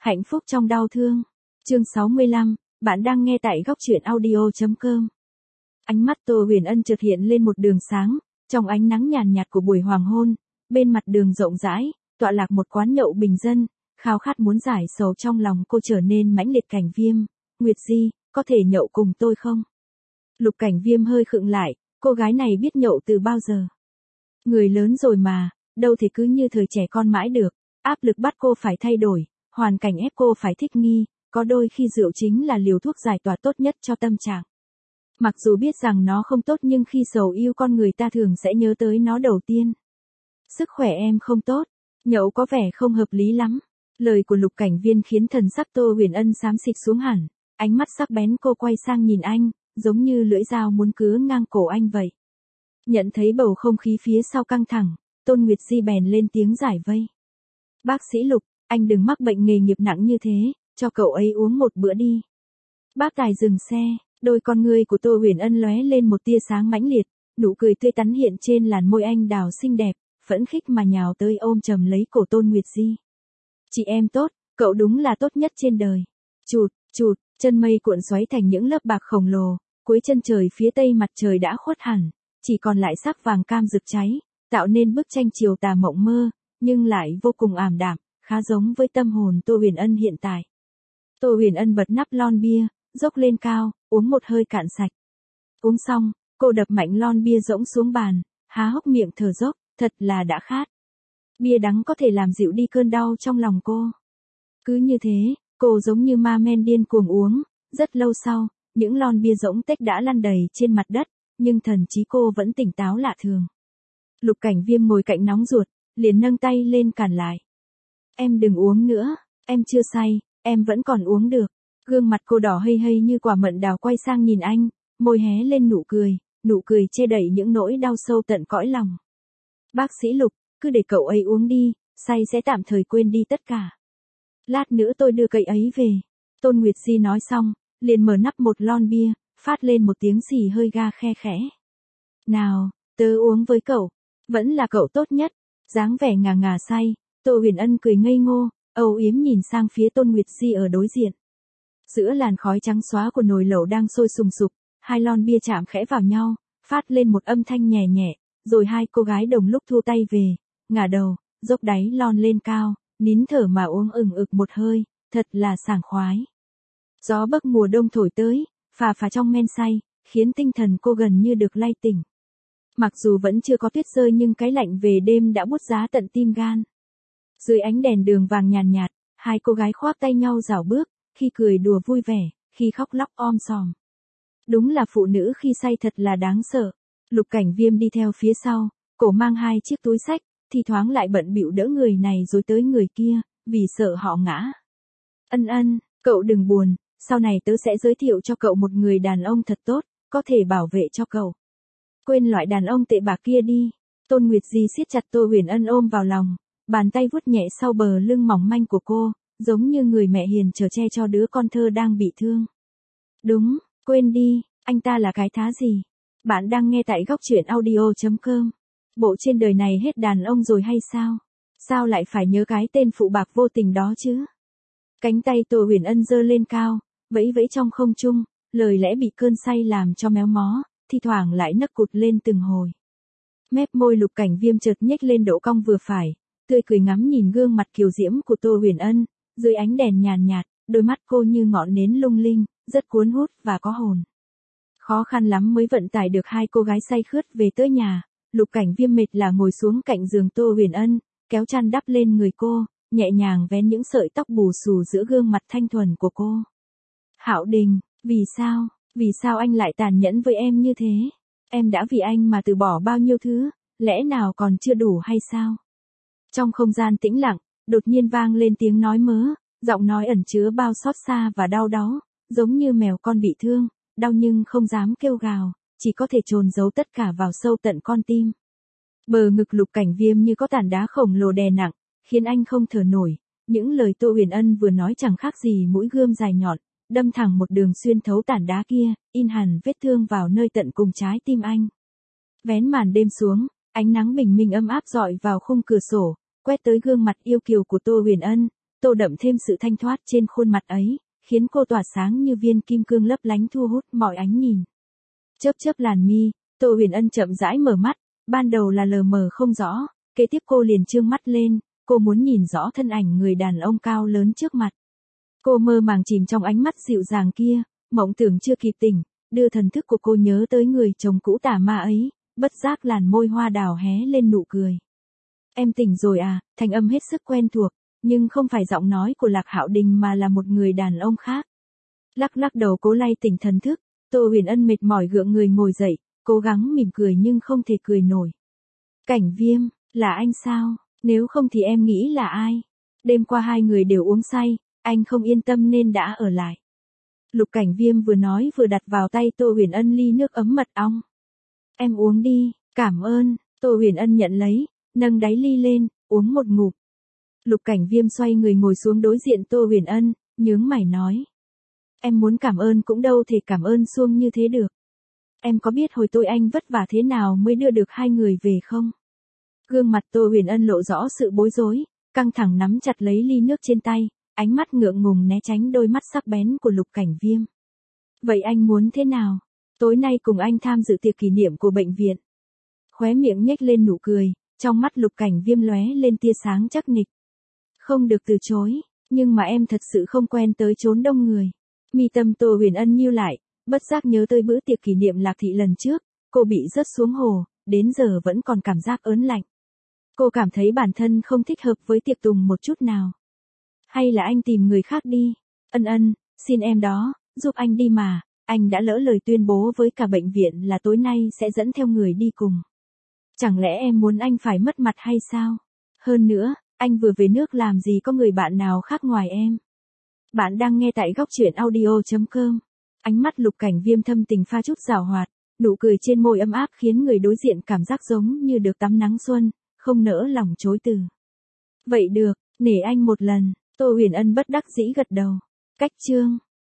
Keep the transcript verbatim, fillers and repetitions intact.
Hạnh phúc trong đau thương. Chương sáu mươi lăm, bạn đang nghe tại góc truyện audio.com. Ánh mắt Tô Huyền Ân chợt hiện lên một đường sáng, trong ánh nắng nhàn nhạt của buổi hoàng hôn, bên mặt đường rộng rãi, tọa lạc một quán nhậu bình dân, khao khát muốn giải sầu trong lòng cô trở nên mãnh liệt. Cảnh Viêm, Nguyệt Di, có thể nhậu cùng tôi không? Lục Cảnh Viêm hơi khựng lại, cô gái này biết nhậu từ bao giờ? Người lớn rồi mà, đâu thể cứ như thời trẻ con mãi được, áp lực bắt cô phải thay đổi, hoàn cảnh ép cô phải thích nghi, có đôi khi rượu chính là liều thuốc giải tỏa tốt nhất cho tâm trạng. Mặc dù biết rằng nó không tốt nhưng khi sầu yêu con người ta thường sẽ nhớ tới nó đầu tiên. Sức khỏe em không tốt, nhậu có vẻ không hợp lý lắm. Lời của Lục Cảnh Viên khiến thần sắc Tô Huyền Ân xám xịt xuống hẳn, ánh mắt sắc bén cô quay sang nhìn anh, giống như lưỡi dao muốn cứa ngang cổ anh vậy. Nhận thấy bầu không khí phía sau căng thẳng, Tôn Nguyệt Di bèn lên tiếng giải vây. Bác sĩ Lục, anh đừng mắc bệnh nghề nghiệp nặng như thế, cho cậu ấy uống một bữa đi. Bác tài dừng xe, đôi con ngươi của Tô Huyền Ân lóe lên một tia sáng mãnh liệt, nụ cười tươi tắn hiện trên làn môi anh đào xinh đẹp, phẫn khích mà nhào tới ôm chầm lấy cổ Tôn Nguyệt Di. Chị em tốt, cậu đúng là tốt nhất trên đời. Chụt, chụt, chân mây cuộn xoáy thành những lớp bạc khổng lồ, cuối chân trời phía tây mặt trời đã khuất hẳn, chỉ còn lại sắc vàng cam rực cháy, tạo nên bức tranh chiều tà mộng mơ, nhưng lại vô cùng ảm đạm, khá giống với tâm hồn Tô Huyền Ân hiện tại. Tô Huyền Ân bật nắp lon bia, dốc lên cao, uống một hơi cạn sạch. Uống xong, cô đập mạnh lon bia rỗng xuống bàn, há hốc miệng thở dốc, thật là đã khát. Bia đắng có thể làm dịu đi cơn đau trong lòng cô. Cứ như thế, cô giống như ma men điên cuồng uống, rất lâu sau, những lon bia rỗng tếch đã lăn đầy trên mặt đất, nhưng thần trí cô vẫn tỉnh táo lạ thường. Lục Cảnh Viêm ngồi cạnh nóng ruột, liền nâng tay lên cản lại. Em đừng uống nữa, em chưa say, em vẫn còn uống được. Gương mặt cô đỏ hây hây như quả mận đào quay sang nhìn anh, môi hé lên nụ cười, nụ cười che đậy những nỗi đau sâu tận cõi lòng. Bác sĩ Lục, cứ để cậu ấy uống đi, say sẽ tạm thời quên đi tất cả. Lát nữa tôi đưa cậu ấy về. Tôn Nguyệt Di nói xong, liền mở nắp một lon bia, phát lên một tiếng xì hơi ga khe khẽ. Nào, tớ uống với cậu, vẫn là cậu tốt nhất. Dáng vẻ ngà ngà say, Tô Huyền Ân cười ngây ngô, âu yếm nhìn sang phía Tôn Nguyệt Di ở đối diện. Giữa làn khói trắng xóa của nồi lẩu đang sôi sùng sục, hai lon bia chạm khẽ vào nhau, phát lên một âm thanh nhẹ nhẹ, rồi hai cô gái đồng lúc thu tay về, ngả đầu, dốc đáy lon lên cao, nín thở mà uống ừng ực một hơi, thật là sảng khoái. Gió bấc mùa đông thổi tới, phà phà trong men say, khiến tinh thần cô gần như được lay tỉnh. Mặc dù vẫn chưa có tuyết rơi nhưng cái lạnh về đêm đã buốt giá tận tim gan. Dưới ánh đèn đường vàng nhàn nhạt, hai cô gái khoác tay nhau rảo bước, khi cười đùa vui vẻ, khi khóc lóc om sòm. Đúng là phụ nữ khi say thật là đáng sợ. Lục Cảnh Viêm đi theo phía sau, cổ mang hai chiếc túi xách, thì thoáng lại bận bịu đỡ người này rồi tới người kia, vì sợ họ ngã. Ân Ân, cậu đừng buồn, sau này tớ sẽ giới thiệu cho cậu một người đàn ông thật tốt, có thể bảo vệ cho cậu. Quên loại đàn ông tệ bạc kia đi. Tôn Nguyệt Di siết chặt Tô Huyền Ân ôm vào lòng, bàn tay vuốt nhẹ sau bờ lưng mỏng manh của cô, giống như người mẹ hiền chở che cho đứa con thơ đang bị thương. Đúng, quên đi, anh ta là cái thá gì? Bạn đang nghe tại góc truyện audio.com. Bộ trên đời này hết đàn ông rồi hay sao? Sao lại phải nhớ cái tên phụ bạc vô tình đó chứ? Cánh tay Tô Huyền Ân giơ lên cao, vẫy vẫy trong không trung, lời lẽ bị cơn say làm cho méo mó, thi thoảng lại nấc cụt lên từng hồi. Mép môi Lục Cảnh Viêm chợt nhếch lên độ cong vừa phải, tươi cười ngắm nhìn gương mặt kiều diễm của Tô Huyền Ân, dưới ánh đèn nhàn nhạt, đôi mắt cô như ngọn nến lung linh, rất cuốn hút và có hồn. Khó khăn lắm mới vận tải được hai cô gái say khướt về tới nhà, Lục Cảnh Viêm mệt là ngồi xuống cạnh giường Tô Huyền Ân, kéo chăn đắp lên người cô, nhẹ nhàng vén những sợi tóc bù xù giữa gương mặt thanh thuần của cô. Hạo Đình, vì sao, vì sao anh lại tàn nhẫn với em như thế? Em đã vì anh mà từ bỏ bao nhiêu thứ, lẽ nào còn chưa đủ hay sao? Trong không gian tĩnh lặng, đột nhiên vang lên tiếng nói mớ, giọng nói ẩn chứa bao xót xa và đau đớn, giống như mèo con bị thương, đau nhưng không dám kêu gào, chỉ có thể chôn giấu tất cả vào sâu tận con tim. Bờ ngực Lục Cảnh Viêm như có tảng đá khổng lồ đè nặng, khiến anh không thở nổi. Những lời Tô Huyền Ân vừa nói chẳng khác gì mũi gươm dài nhọn, đâm thẳng một đường xuyên thấu tảng đá kia, in hẳn vết thương vào nơi tận cùng trái tim anh. Vén màn đêm xuống, ánh nắng bình minh ấm áp rọi vào khung cửa sổ, quét tới gương mặt yêu kiều của Tô Huyền Ân, tô đậm thêm sự thanh thoát trên khuôn mặt ấy, khiến cô tỏa sáng như viên kim cương lấp lánh thu hút mọi ánh nhìn. Chớp chớp làn mi, Tô Huyền Ân chậm rãi mở mắt, ban đầu là lờ mờ không rõ, kế tiếp cô liền trương mắt lên, cô muốn nhìn rõ thân ảnh người đàn ông cao lớn trước mặt. Cô mơ màng chìm trong ánh mắt dịu dàng kia, mộng tưởng chưa kịp tỉnh, đưa thần thức của cô nhớ tới người chồng cũ tà ma ấy, bất giác làn môi hoa đào hé lên nụ cười. Em tỉnh rồi à, thanh âm hết sức quen thuộc, nhưng không phải giọng nói của Lạc Hạo Đình mà là một người đàn ông khác. Lắc lắc đầu cố lay tỉnh thần thức, Tô Huyền Ân mệt mỏi gượng người ngồi dậy, cố gắng mỉm cười nhưng không thể cười nổi. Cảnh Viêm, là anh sao? Nếu không thì em nghĩ là ai? Đêm qua hai người đều uống say, anh không yên tâm nên đã ở lại. Lục Cảnh Viêm vừa nói vừa đặt vào tay Tô Huyền Ân ly nước ấm mật ong. Em uống đi, cảm ơn, Tô Huyền Ân nhận lấy, nâng đáy ly lên, uống một ngụm. Lục Cảnh Viêm xoay người ngồi xuống đối diện Tô Huyền Ân, nhướng mày nói. Em muốn cảm ơn cũng đâu thể cảm ơn suông như thế được. Em có biết hồi tôi anh vất vả thế nào mới đưa được hai người về không? Gương mặt Tô Huyền Ân lộ rõ sự bối rối, căng thẳng nắm chặt lấy ly nước trên tay, ánh mắt ngượng ngùng né tránh đôi mắt sắc bén của Lục Cảnh Viêm. Vậy anh muốn thế nào? Tối nay cùng anh tham dự tiệc kỷ niệm của bệnh viện. Khóe miệng nhếch lên nụ cười, trong mắt Lục Cảnh Viêm lóe lên tia sáng chắc nịch. Không được từ chối, nhưng mà em thật sự không quen tới chốn đông người. Mi tâm Tô Huyền Ân nhíu lại, bất giác nhớ tới bữa tiệc kỷ niệm Lạc Thị lần trước, cô bị rớt xuống hồ, đến giờ vẫn còn cảm giác ớn lạnh. Cô cảm thấy bản thân không thích hợp với tiệc tùng một chút nào. Hay là anh tìm người khác đi? Ân Ân, xin em đó, giúp anh đi mà, anh đã lỡ lời tuyên bố với cả bệnh viện là tối nay sẽ dẫn theo người đi cùng. Chẳng lẽ em muốn anh phải mất mặt hay sao? Hơn nữa, anh vừa về nước làm gì có người bạn nào khác ngoài em. Bạn đang nghe tại góc truyện audio chấm com. Ánh mắt Lục Cảnh Viêm thâm tình pha chút giảo hoạt, nụ cười trên môi ấm áp khiến người đối diện cảm giác giống như được tắm nắng xuân, không nỡ lòng chối từ. Vậy được, nể anh một lần, Tô Huyền Ân bất đắc dĩ gật đầu. Cách chương